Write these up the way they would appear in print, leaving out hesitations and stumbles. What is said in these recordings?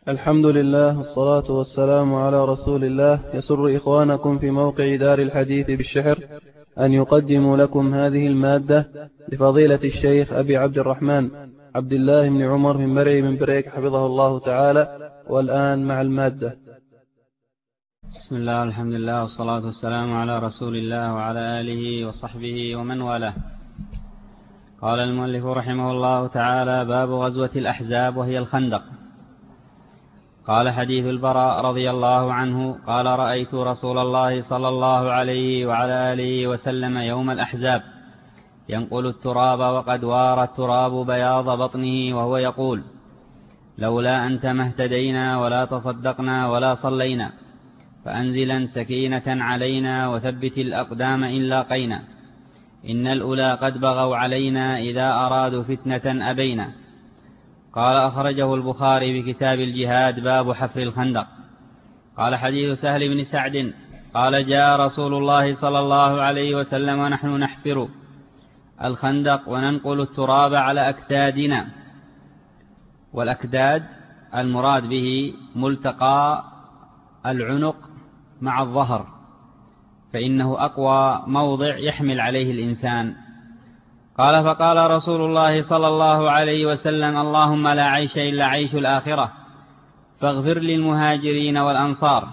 الحمد لله والصلاة والسلام على رسول الله. يسر إخوانكم في موقع دار الحديث بالشحر أن يقدموا لكم هذه المادة لفضيلة الشيخ أبي عبد الرحمن عبد الله بن عمر بن مرعي بن بريك حفظه الله تعالى. والآن مع المادة. بسم الله الحمد لله والصلاة والسلام على رسول الله وعلى آله وصحبه ومن والاه. قال المؤلف رحمه الله تعالى: باب غزوة الأحزاب وهي الخندق. قال: حديث البراء رضي الله عنه قال: رأيت رسول الله صلى الله عليه وعلى آله وسلم يوم الأحزاب ينقل التراب وقد وار التراب بياض بطنه وهو يقول: لولا أنت ما اهتدينا ولا تصدقنا ولا صلينا، فأنزلا سكينة علينا وثبت الأقدام إن لاقينا، إن الأولى قد بغوا علينا إذا أرادوا فتنة أبينا. قال: أخرجه البخاري في كتاب الجهاد باب حفر الخندق. قال: حديث سهل بن سعد قال: جاء رسول الله صلى الله عليه وسلم ونحن نحفر الخندق وننقل التراب على أكتادنا. والأكداد المراد به ملتقى العنق مع الظهر، فإنه أقوى موضع يحمل عليه الإنسان. قال: فقال رسول الله صلى الله عليه وسلم: اللهم لا عيش إلا عيش الآخرة، فاغفر للمهاجرين والأنصار.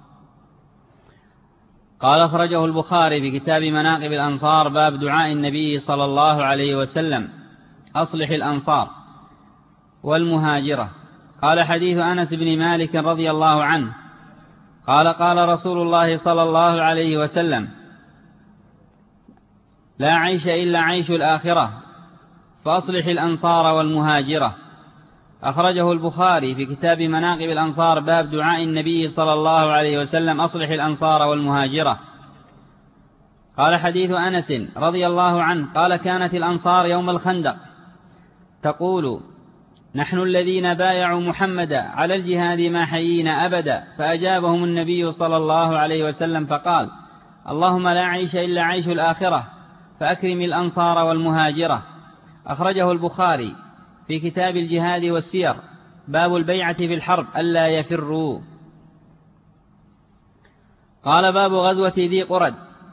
قال: أخرجه البخاري في كتاب مناقب الأنصار باب دعاء النبي صلى الله عليه وسلم: أصلح الأنصار والمهاجرة. قال: حديث أنس بن مالك رضي الله عنه قال: قال رسول الله صلى الله عليه وسلم: لا عيش إلا عيش الآخرة، فأصلح الأنصار والمهاجرة. أخرجه البخاري في كتاب مناقب الأنصار باب دعاء النبي صلى الله عليه وسلم: أصلح الأنصار والمهاجرة. قال: حديث أنس رضي الله عنه قال: كانت الأنصار يوم الخندق تقول: نحن الذين بايعوا محمدا على الجهاد ما حيينا أبدا. فأجابهم النبي صلى الله عليه وسلم فقال: اللهم لا عيش إلا عيش الآخرة، فأكرم الأنصار والمهاجرة. أخرجه البخاري في كتاب الجهاد والسير باب البيعة في الحرب ألا يفروا. قال: باب غزوة ذي قرد،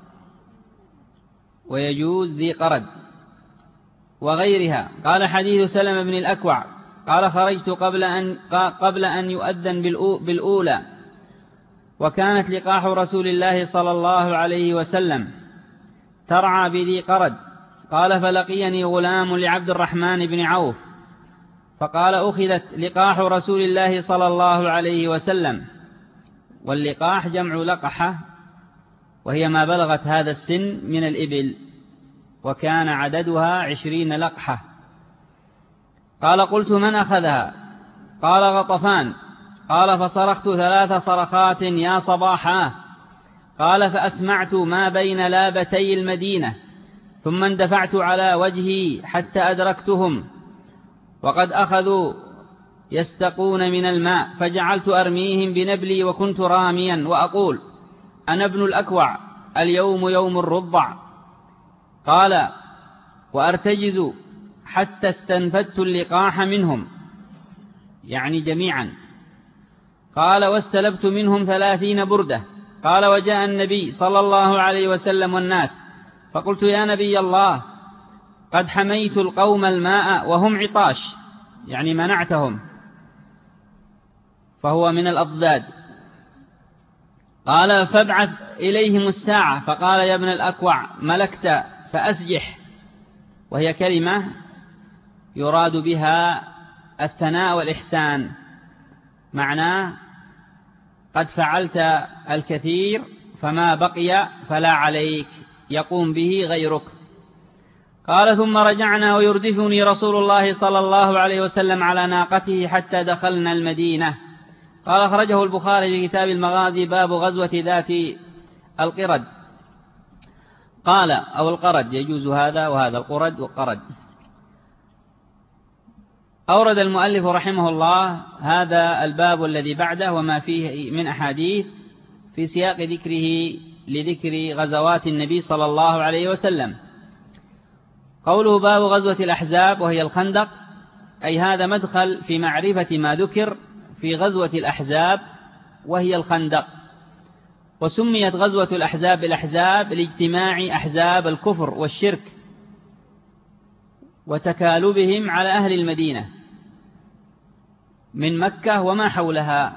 ويجوز ذي قرد وغيرها. قال: حديث سلمة بن الأكوع قال: خرجت قبل أن يؤذن بالأولى، وكانت لقاح رسول الله صلى الله عليه وسلم ترعى بذي قرد. قال: فلقيني غلام لعبد الرحمن بن عوف فقال: أخذت لقاح رسول الله صلى الله عليه وسلم. واللقاح جمع لقحة، وهي ما بلغت هذا السن من الإبل، وكان عددها 20 لقحة. قال: قلت: من أخذها؟ قال: غطفان. قال: فصرخت 3 صرخات: يا صباحا. قال: فأسمعت ما بين لابتي المدينة، ثم اندفعت على وجهي حتى أدركتهم وقد أخذوا يستقون من الماء، فجعلت أرميهم بنبلي وكنت راميا وأقول: أنا ابن الأكوع، اليوم يوم الرضع. قال: وأرتجز حتى استنفدت اللقاح منهم، يعني جميعا. قال: واستلبت منهم 30 بردة. قال: وجاء النبي صلى الله عليه وسلم والناس، فقلت: يا نبي الله، قد حميت القوم الماء وهم عطاش، يعني منعتهم، فهو من الأضداد. قال: فابعث إليهم الساعة. فقال: يا ابن الأكوع، ملكت فأسجح، وهي كلمة يراد بها الثناء والإحسان، معناه قد فعلت الكثير فما بقي فلا عليك، يقوم به غيرك. قال: ثم رجعنا ويردفني رسول الله صلى الله عليه وسلم على ناقته حتى دخلنا المدينة. قال: أخرجه البخاري في كتاب المغازي باب غزوة ذات القرد. قال: أو القرد، يجوز هذا وهذا، القرد والقرد. أورد المؤلف رحمه الله هذا الباب الذي بعده وما فيه من أحاديث في سياق ذكره لذكر غزوات النبي صلى الله عليه وسلم. قوله باب غزوة الأحزاب وهي الخندق، أي هذا مدخل في معرفة ما ذكر في غزوة الأحزاب وهي الخندق. وسميت غزوة الأحزاب بالأحزاب لاجتماع أحزاب الكفر والشرك وتكالبهم على أهل المدينة من مكة وما حولها.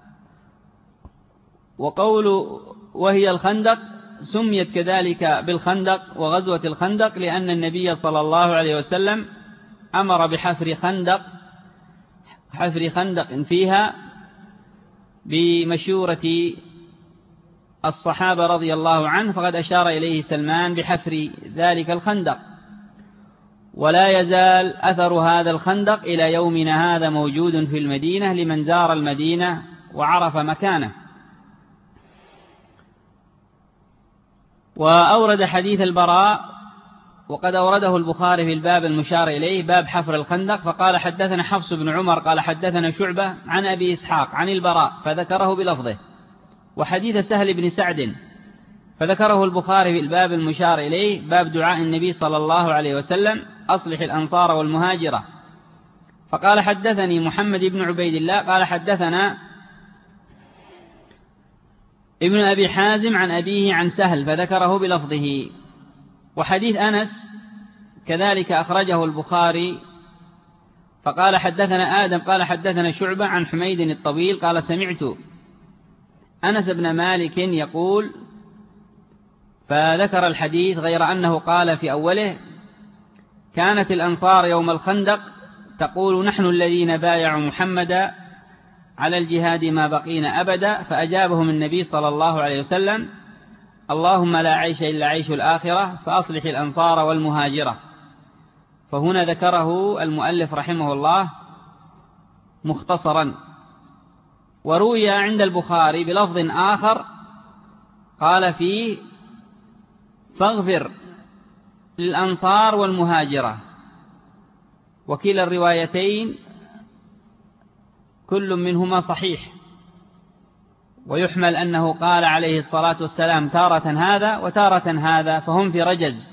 وقول وهي الخندق سميت كذلك بالخندق وغزوة الخندق لأن النبي صلى الله عليه وسلم أمر بحفر خندق فيها بمشورة الصحابة رضي الله عنه، فقد أشار إليه سلمان بحفر ذلك الخندق. ولا يزال أثر هذا الخندق إلى يومنا هذا موجود في المدينة لمن زار المدينة وعرف مكانه. وأورد حديث البراء وقد أورده البخاري في الباب المشار إليه باب حفر الخندق، فقال حدثنا حفص بن عمر قال حدثنا شعبة عن أبي إسحاق عن البراء فذكره بلفظه. وحديث سهل بن سعد فذكره البخاري في الباب المشار إليه باب دعاء النبي صلى الله عليه وسلم أصلح الأنصار والمهاجرة. فقال حدثني محمد بن عبيد الله قال حدثنا ابن أبي حازم عن أبيه عن سهل فذكره بلفظه. وحديث أنس كذلك أخرجه البخاري فقال حدثنا آدم قال حدثنا شعبة عن حميد الطويل قال سمعت أنس بن مالك يقول، فذكر الحديث غير أنه قال في أوله كانت الأنصار يوم الخندق تقول نحن الذين بايعوا محمدا على الجهاد ما بقينا أبدا، فأجابهم النبي صلى الله عليه وسلم اللهم لا عيش إلا عيش الآخرة فأصلح الأنصار والمهاجرة. فهنا ذكره المؤلف رحمه الله مختصرا. وروي عند البخاري بلفظ آخر قال فيه فاغفر للأنصار والمهاجرة، وكلا الروايتين كل منهما صحيح، ويحمل أنه قال عليه الصلاة والسلام تارة هذا وتارة هذا، فهم في رجز،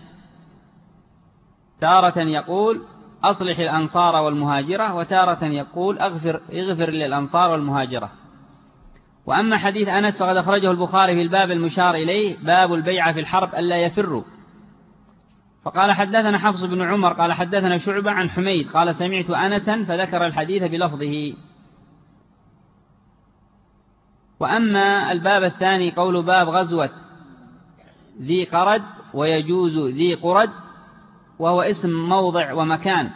تارة يقول أصلح الأنصار والمهاجرة وتارة يقول اغفر للأنصار والمهاجرة. وأما حديث أنس فقد أخرجه البخاري في الباب المشار إليه باب البيعة في الحرب ألا يفروا. فقال حدثنا حفص بن عمر قال حدثنا شعبة عن حميد قال سمعت أنسا فذكر الحديث بلفظه. وأما الباب الثاني قول باب غزوة ذي قرد ويجوز ذي قرد، وهو اسم موضع ومكان،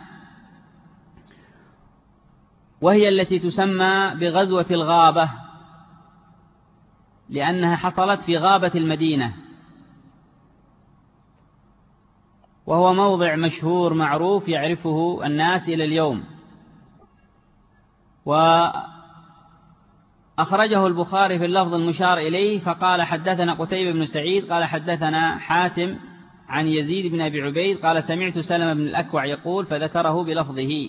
وهي التي تسمى بغزوة الغابة لأنها حصلت في غابة المدينة، وهو موضع مشهور معروف يعرفه الناس إلى اليوم. وأخرجه البخاري في اللفظ المشار إليه فقال حدثنا قتيبة بن سعيد قال حدثنا حاتم عن يزيد بن أبي عبيد قال سمعت سلمة بن الأكوع يقول فذكره بلفظه.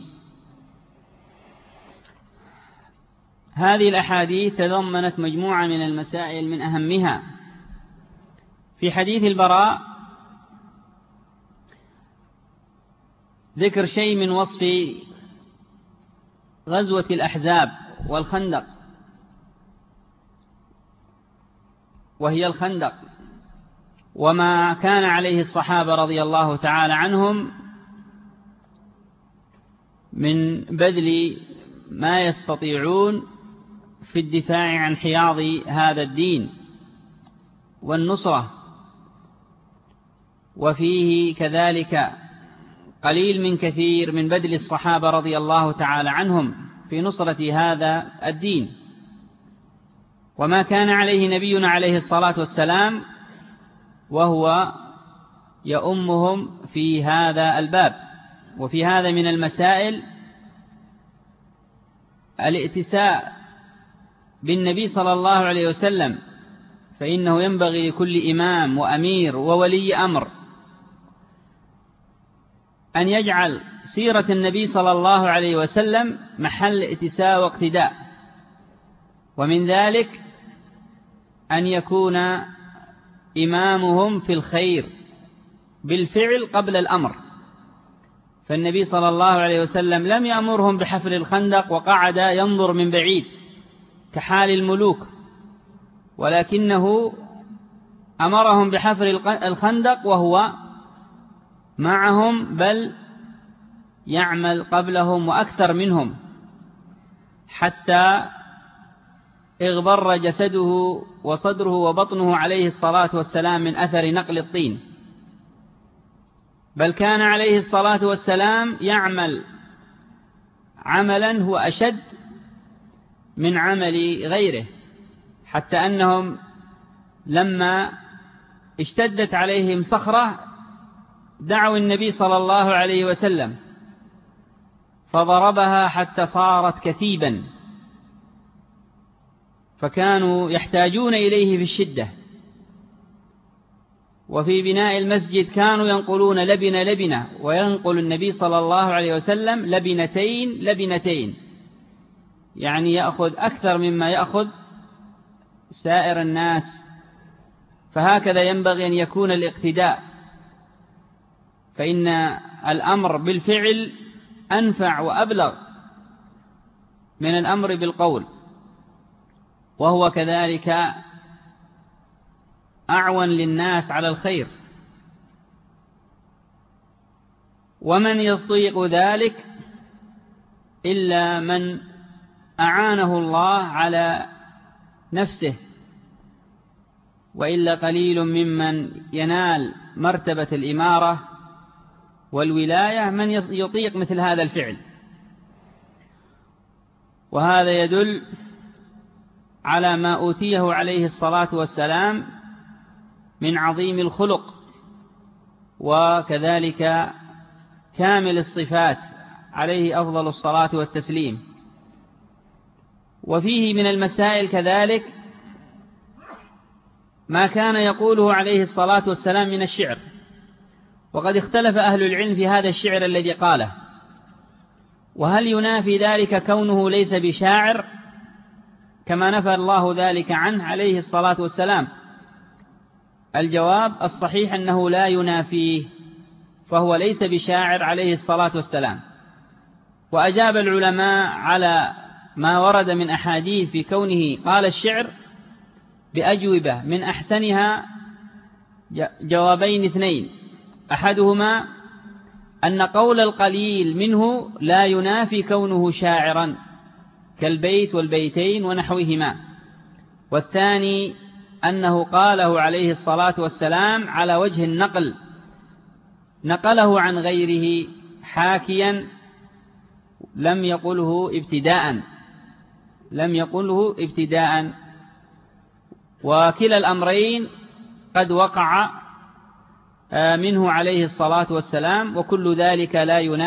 هذه الأحاديث تضمنت مجموعة من المسائل من أهمها. في حديث البراء ذكر شيء من وصف غزوة الأحزاب والخندق، وهي الخندق، وما كان عليه الصحابة رضي الله تعالى عنهم من بذل ما يستطيعون في الدفاع عن حياض هذا الدين والنصرة. وفيه كذلك قليل من كثير من بذل الصحابة رضي الله تعالى عنهم في نصرة هذا الدين، وما كان عليه نبينا عليه الصلاة والسلام وهو يؤمهم في هذا الباب. وفي هذا من المسائل الائتساء بالنبي صلى الله عليه وسلم، فإنه ينبغي لكل إمام وأمير وولي أمر أن يجعل سيرة النبي صلى الله عليه وسلم محل ائتساء واقتداء، ومن ذلك أن يكون إمامهم في الخير بالفعل قبل الأمر، فالنبي صلى الله عليه وسلم لم يأمرهم بحفر الخندق وقعد ينظر من بعيد كحال الملوك، ولكنه أمرهم بحفر الخندق وهو معهم، بل يعمل قبلهم وأكثر منهم، حتى اغبر جسده وصدره وبطنه عليه الصلاة والسلام من أثر نقل الطين. بل كان عليه الصلاة والسلام يعمل عملا هو أشد من عمل غيره، حتى أنهم لما اشتدت عليهم صخرة دعوا النبي صلى الله عليه وسلم فضربها حتى صارت كثيبا، فكانوا يحتاجون إليه في الشدة. وفي بناء المسجد كانوا ينقلون لبنة لبنة، وينقل النبي صلى الله عليه وسلم لبنتين لبنتين، يعني يأخذ أكثر مما يأخذ سائر الناس. فهكذا ينبغي أن يكون الاقتداء، فإن الأمر بالفعل أنفع وأبلغ من الأمر بالقول، وهو كذلك أعون للناس على الخير. ومن يطيق ذلك إلا من أعانه الله على نفسه، وإلا قليل ممن ينال مرتبة الإمارة والولاية من يطيق مثل هذا الفعل. وهذا يدل على ما أوتيه عليه الصلاة والسلام من عظيم الخلق، وكذلك كامل الصفات، عليه أفضل الصلاة والتسليم. وفيه من المسائل كذلك ما كان يقوله عليه الصلاة والسلام من الشعر، وقد اختلف أهل العلم في هذا الشعر الذي قاله، وهل ينافي ذلك كونه ليس بشاعر كما نفى الله ذلك عنه عليه الصلاة والسلام؟ الجواب الصحيح أنه لا ينافيه، فهو ليس بشاعر عليه الصلاة والسلام. وأجاب العلماء على ما ورد من أحاديث في كونه قال الشعر بأجوبة من أحسنها جوابين اثنين، أحدهما أن قول القليل منه لا ينافي كونه شاعرا كالبيت والبيتين ونحوهما، والثاني أنه قاله عليه الصلاة والسلام على وجه النقل، نقله عن غيره حاكيا، لم يقله ابتداء، وكلا الأمرين قد وقع منه عليه الصلاة والسلام، وكل ذلك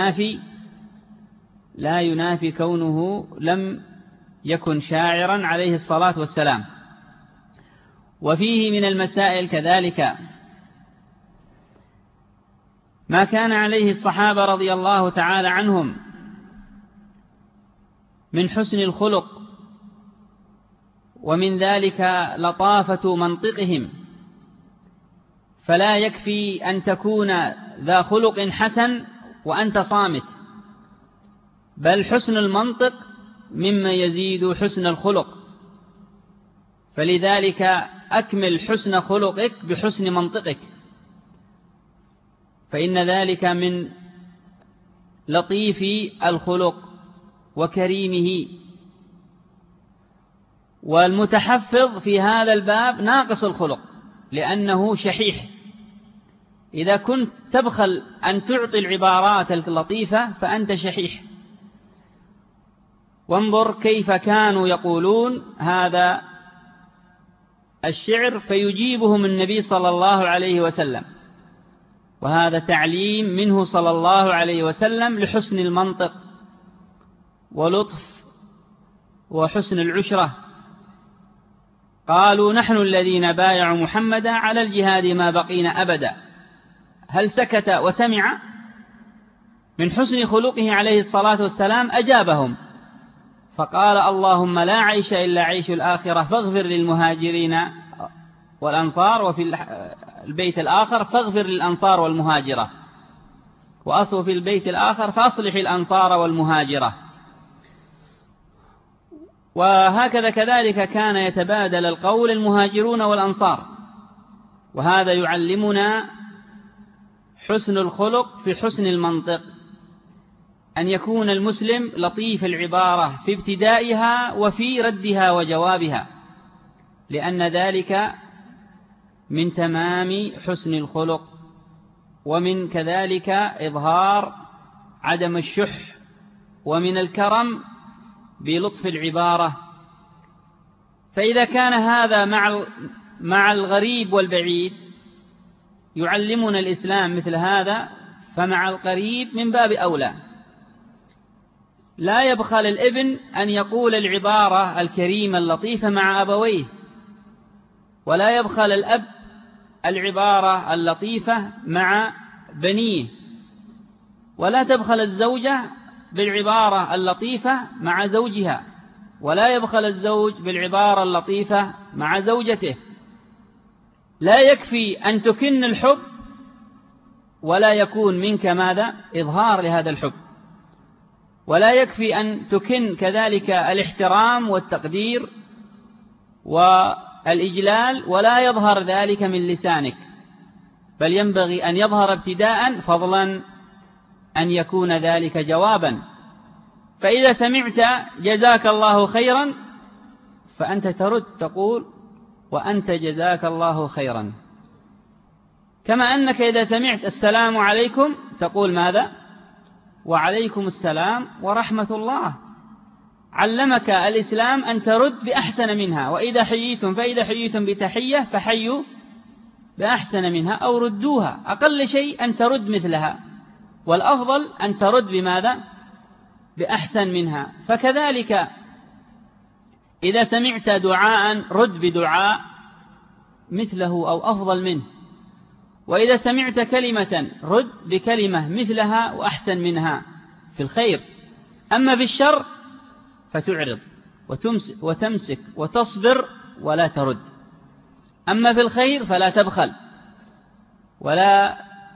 لا ينافي كونه لم يكن شاعرا عليه الصلاة والسلام. وفيه من المسائل كذلك ما كان عليه الصحابة رضي الله تعالى عنهم من حسن الخلق، ومن ذلك لطافة منطقهم، فلا يكفي أن تكون ذا خلق حسن وأنت صامت، بل حسن المنطق مما يزيد حسن الخلق. فلذلك أكمل حسن خلقك بحسن منطقك، فإن ذلك من لطيف الخلق وكريمه. والمتحفظ في هذا الباب ناقص الخلق، لأنه شحيح. إذا كنت تبخل أن تعطي العبارات اللطيفة فأنت شحيح. وانظر كيف كانوا يقولون هذا الشعر فيجيبهم النبي صلى الله عليه وسلم، وهذا تعليم منه صلى الله عليه وسلم لحسن المنطق ولطف وحسن العشرة. قالوا نحن الذين بايعوا محمدا على الجهاد ما بقينا أبدا. هل سكت وسمع؟ من حسن خلقه عليه الصلاة والسلام أجابهم فقال اللهم لا عيش إلا عيش الآخرة فاغفر للمهاجرين والأنصار، وفي البيت الآخر فاغفر للأنصار والمهاجرة. وأصل في البيت الآخر فأصلح الأنصار والمهاجرة. وهكذا كذلك كان يتبادل القول المهاجرون والأنصار. وهذا يعلمنا حسن الخلق في حسن المنطق، أن يكون المسلم لطيف العبارة في ابتدائها وفي ردها وجوابها، لأن ذلك من تمام حسن الخلق، ومن كذلك إظهار عدم الشح، ومن الكرم بلطف العبارة. فإذا كان هذا مع الغريب والبعيد يعلمنا الإسلام مثل هذا، فمع القريب من باب أولى. لا يبخل الابن أن يقول العبارة الكريمة اللطيفة مع أبويه، ولا يبخل الأب العبارة اللطيفة مع بنيه، ولا تبخل الزوجة بالعبارة اللطيفة مع زوجها، ولا يبخل الزوج بالعبارة اللطيفة مع زوجته. لا يكفي أن تكن الحب ولا يكون منك ماذا؟ إظهار لهذا الحب. ولا يكفي أن تكن كذلك الاحترام والتقدير والإجلال ولا يظهر ذلك من لسانك، بل ينبغي أن يظهر ابتداء فضلا أن يكون ذلك جوابا. فإذا سمعت جزاك الله خيرا فأنت ترد تقول وأنت جزاك الله خيرا، كما أنك إذا سمعت السلام عليكم تقول ماذا؟ وعليكم السلام ورحمة الله. علمك الإسلام أن ترد بأحسن منها، وإذا حييتم بتحية فحيوا بأحسن منها أو ردوها، أقل شيء أن ترد مثلها، والأفضل أن ترد بماذا؟ بأحسن منها. فكذلك إذا سمعت دعاء رد بدعاء مثله أو أفضل منه، وإذا سمعت كلمة رد بكلمة مثلها وأحسن منها في الخير. أما في الشر فتعرض وتمسك وتصبر ولا ترد. أما في الخير فلا تبخل، ولا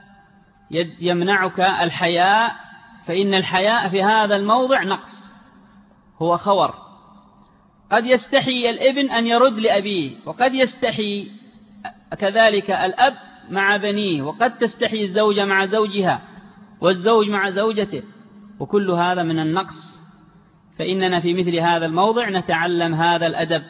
يمنعك الحياء، فإن الحياء في هذا الموضع نقص، هو خور. قد يستحي الابن أن يرد لأبيه، وقد يستحي كذلك الأب مع بنيه، وقد تستحي الزوجة مع زوجها والزوج مع زوجته، وكل هذا من النقص. فإننا في مثل هذا الموضع نتعلم هذا الأدب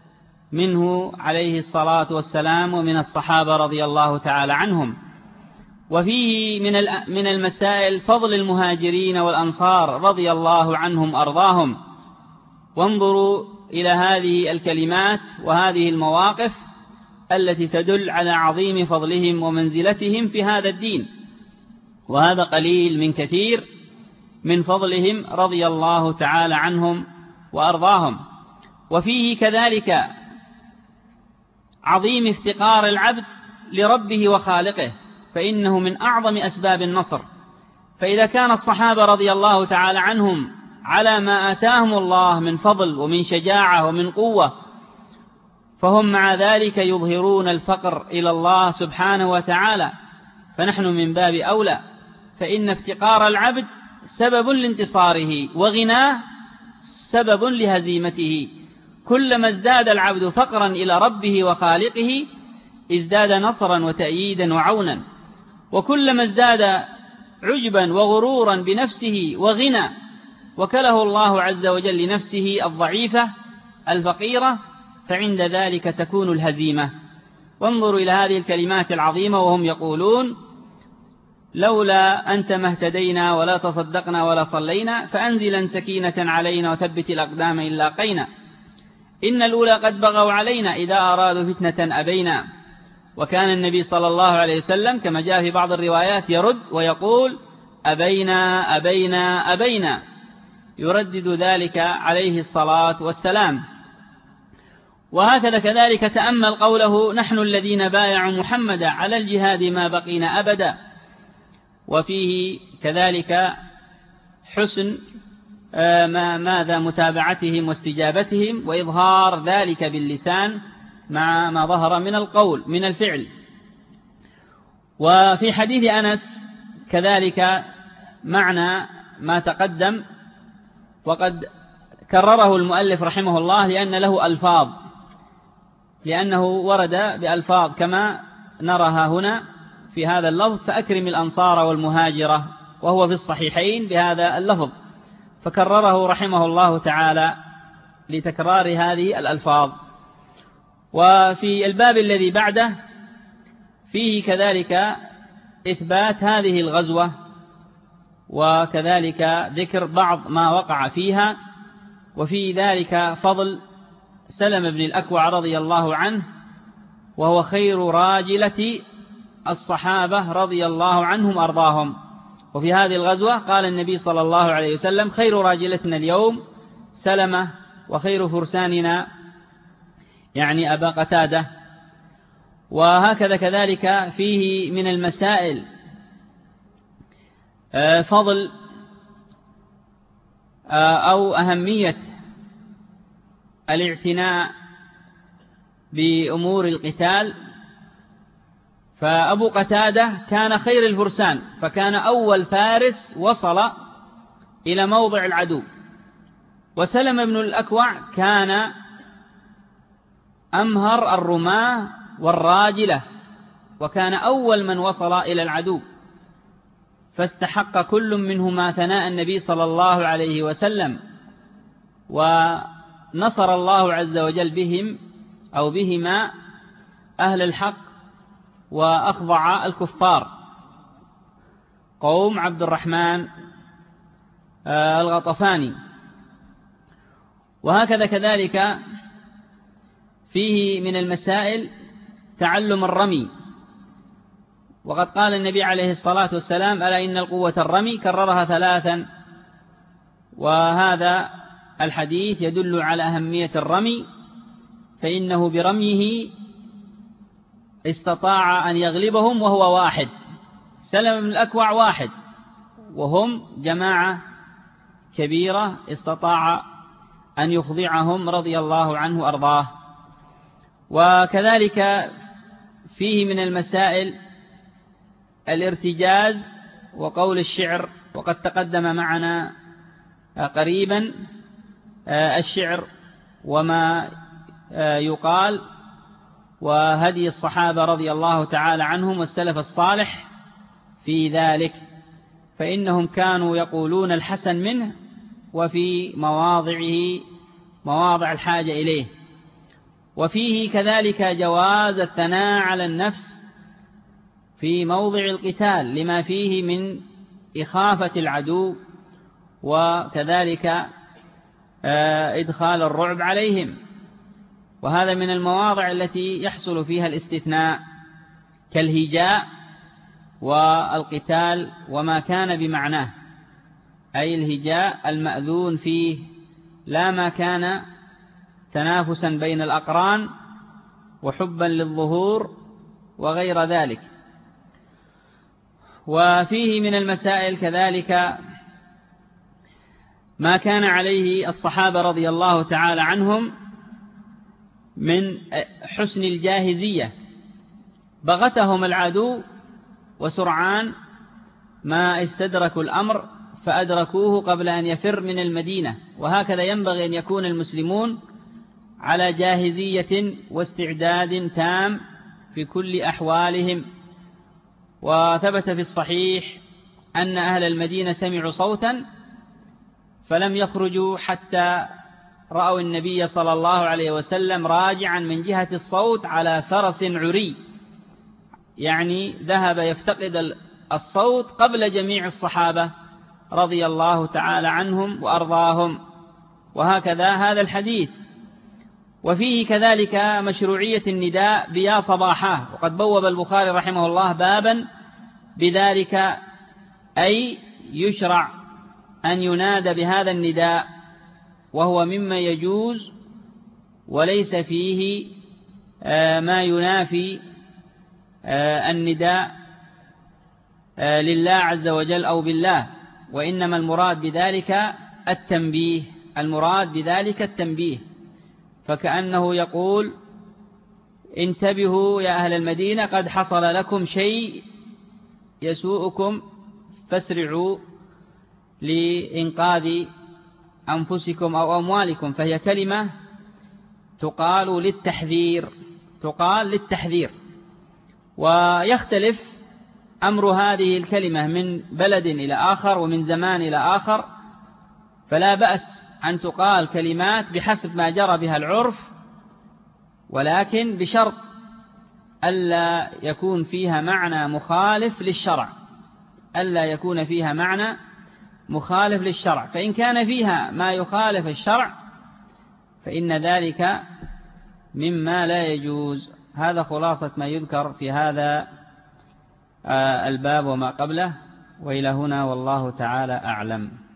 منه عليه الصلاة والسلام ومن الصحابة رضي الله تعالى عنهم. وفيه من المسائل فضل المهاجرين والأنصار رضي الله عنهم أرضاهم. وانظروا إلى هذه الكلمات وهذه المواقف التي تدل على عظيم فضلهم ومنزلتهم في هذا الدين، وهذا قليل من كثير من فضلهم رضي الله تعالى عنهم وأرضاهم. وفيه كذلك عظيم افتقار العبد لربه وخالقه، فإنه من أعظم أسباب النصر. فإذا كان الصحابة رضي الله تعالى عنهم على ما آتاهم الله من فضل ومن شجاعة ومن قوة، فهم مع ذلك يظهرون الفقر إلى الله سبحانه وتعالى، فنحن من باب أولى. فإن افتقار العبد سبب لانتصاره، وغناه سبب لهزيمته. كلما ازداد العبد فقرا إلى ربه وخالقه ازداد نصرا وتأييدا وعونا، وكلما ازداد عجبا وغرورا بنفسه وغنى وكله الله عز وجل لنفسه الضعيفة الفقيرة، فعند ذلك تكون الهزيمة. وانظروا إلى هذه الكلمات العظيمة وهم يقولون: لولا أنت ما اهتدينا ولا تصدقنا ولا صلينا فأنزلا سكينة علينا وثبت الأقدام إن لاقينا، إن الأولى قد بغوا علينا إذا أرادوا فتنة أبينا. وكان النبي صلى الله عليه وسلم كما جاء في بعض الروايات يرد ويقول: أبينا أبينا أبينا، يردد ذلك عليه الصلاة والسلام. وهكذا كذلك تأمل قوله: نحن الذين بايعوا محمدا على الجهاد ما بقينا أبدا. وفيه كذلك حسن ماذا متابعتهم واستجابتهم وإظهار ذلك باللسان مع ما ظهر من القول من الفعل. وفي حديث أنس كذلك معنى ما تقدم، وقد كرره المؤلف رحمه الله لأن له ألفاظ، لأنه ورد بألفاظ كما نرها هنا في هذا اللفظ: فأكرم الأنصار والمهاجرة، وهو في الصحيحين بهذا اللفظ، فكرره رحمه الله تعالى لتكرار هذه الألفاظ. وفي الباب الذي بعده فيه كذلك إثبات هذه الغزوة، وكذلك ذكر بعض ما وقع فيها، وفي ذلك فضل سلم بن الأكوع رضي الله عنه، وهو خير راجلة الصحابة رضي الله عنهم أرضاهم. وفي هذه الغزوة قال النبي صلى الله عليه وسلم: خير راجلتنا اليوم سلمة، وخير فرساننا يعني أبا قتادة. وهكذا كذلك فيه من المسائل فضل أو أهمية الاعتناء بأمور القتال. فأبو قتادة كان خير الفرسان، فكان أول فارس وصل إلى موضع العدو. وسلم بن الأكوع كان أمهر الرماة والراجلة، وكان أول من وصل إلى العدو، فاستحق كل منهما ثناء النبي صلى الله عليه وسلم، ونصر الله عز وجل بهم أو بهما أهل الحق، وأخضع الكفار قوم عبد الرحمن الغطفاني. وهكذا كذلك فيه من المسائل تعلم الرمي، وقد قال النبي عليه الصلاة والسلام: ألا إن القوة الرمي، كررها 3. وهذا الحديث يدل على أهمية الرمي، فإنه برميه استطاع أن يغلبهم وهو واحد. سلم بن الأكوع واحد، وهم جماعة كبيرة، استطاع أن يخضعهم رضي الله عنه أرضاه. وكذلك فيه من المسائل الارتجاز وقول الشعر، وقد تقدم معنا قريبا الشعر وما يقال، وهدي الصحابة رضي الله تعالى عنهم والسلف الصالح في ذلك، فإنهم كانوا يقولون الحسن منه وفي مواضع الحاجة إليه. وفيه كذلك جواز الثناء على النفس في موضع القتال، لما فيه من إخافة العدو، وكذلك إدخال الرعب عليهم. وهذا من المواضع التي يحصل فيها الاستثناء، كالهجاء والقتال وما كان بمعناه، أي الهجاء المأذون فيه، لا ما كان تنافسا بين الأقران وحبا للظهور وغير ذلك. وفيه من المسائل كذلك ما كان عليه الصحابة رضي الله تعالى عنهم من حسن الجاهزية. بغتهم العدو وسرعان ما استدركوا الأمر فأدركوه قبل أن يفر من المدينة. وهكذا ينبغي أن يكون المسلمون على جاهزية واستعداد تام في كل أحوالهم. وثبت في الصحيح أن أهل المدينة سمعوا صوتا فلم يخرجوا حتى رأوا النبي صلى الله عليه وسلم راجعا من جهة الصوت على فرس عري، يعني ذهب يفتقد الصوت قبل جميع الصحابة رضي الله تعالى عنهم وأرضاهم. وهكذا هذا الحديث. وفيه كذلك مشروعية النداء بيا صباحا، وقد بوب البخاري رحمه الله بابا بذلك، أي يشرع أن ينادى بهذا النداء، وهو مما يجوز وليس فيه ما ينافي النداء لله عز وجل أو بالله، وإنما المراد بذلك التنبيه، فكأنه يقول: انتبهوا يا أهل المدينة، قد حصل لكم شيء يسوءكم فاسرعوا لإنقاذ أنفسكم أو أموالكم، فهي كلمة تقال للتحذير. ويختلف أمر هذه الكلمة من بلد إلى آخر ومن زمان إلى آخر، فلا بأس أن تقال كلمات بحسب ما جرى بها العرف، ولكن بشرط ألا يكون فيها معنى مخالف للشرع، فإن كان فيها ما يخالف الشرع فإن ذلك مما لا يجوز. هذا خلاصة ما يذكر في هذا الباب وما قبله، وإلى هنا والله تعالى أعلم.